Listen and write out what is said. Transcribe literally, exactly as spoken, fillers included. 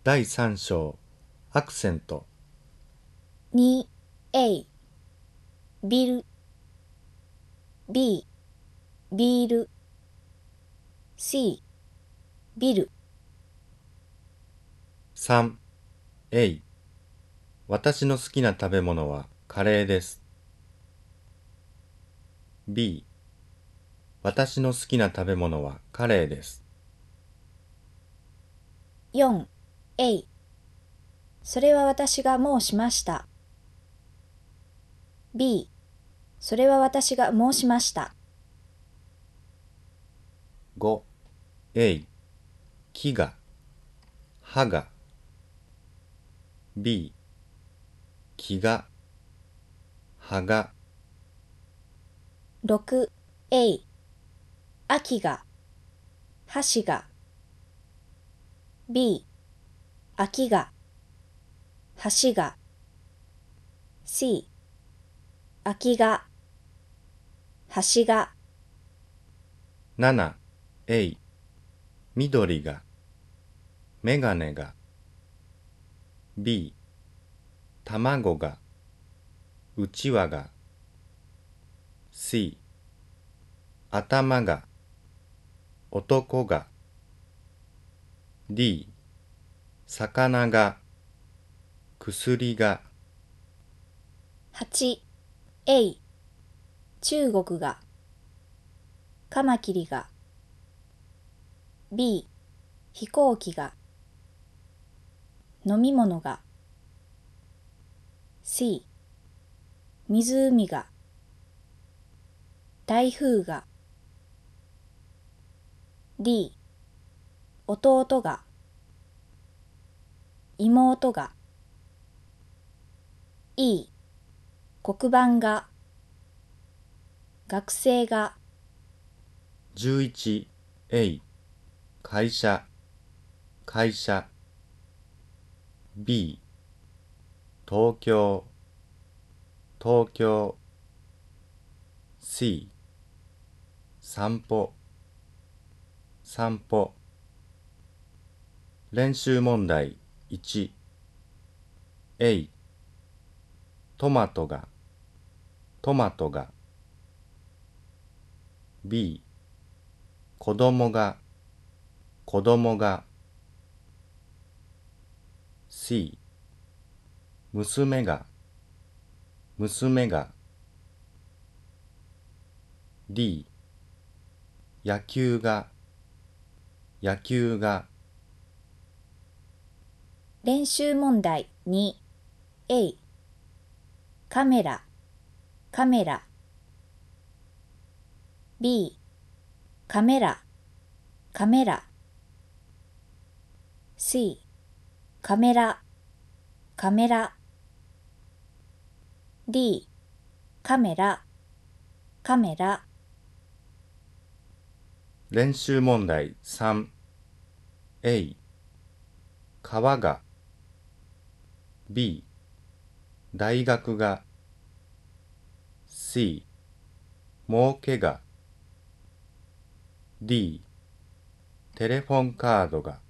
だいさん章アクセント。 に A ビル B ビール C ビルさん A 私の好きな食べ物はカレーです。 B 私の好きな食べ物はカレーです。 よん A それは私がもうしました。 B それは私が申しました。 ご A 木が葉が B 木が葉がろく A 秋が箸が B 秋が橋が C 秋が橋がなな A 緑がメガネが B 卵がうちわが C 頭が男が D 魚が薬がはち A 中国がカマキリが B 飛行機が飲み物が C 湖が台風が D 弟が妹が E 黒板が学生がじゅういち A 会社会社 B 東京東京 C 散歩散歩練習問題 いち A トマトがトマトが B 子供が子供が C 娘が娘が D 野球が野球が練習問題 に A カメラカメラ B カメラカメラ C カメラカメラ D カメラカメラ練習問題 さん A 川が B 大学が C 儲けが D テレフォンカードが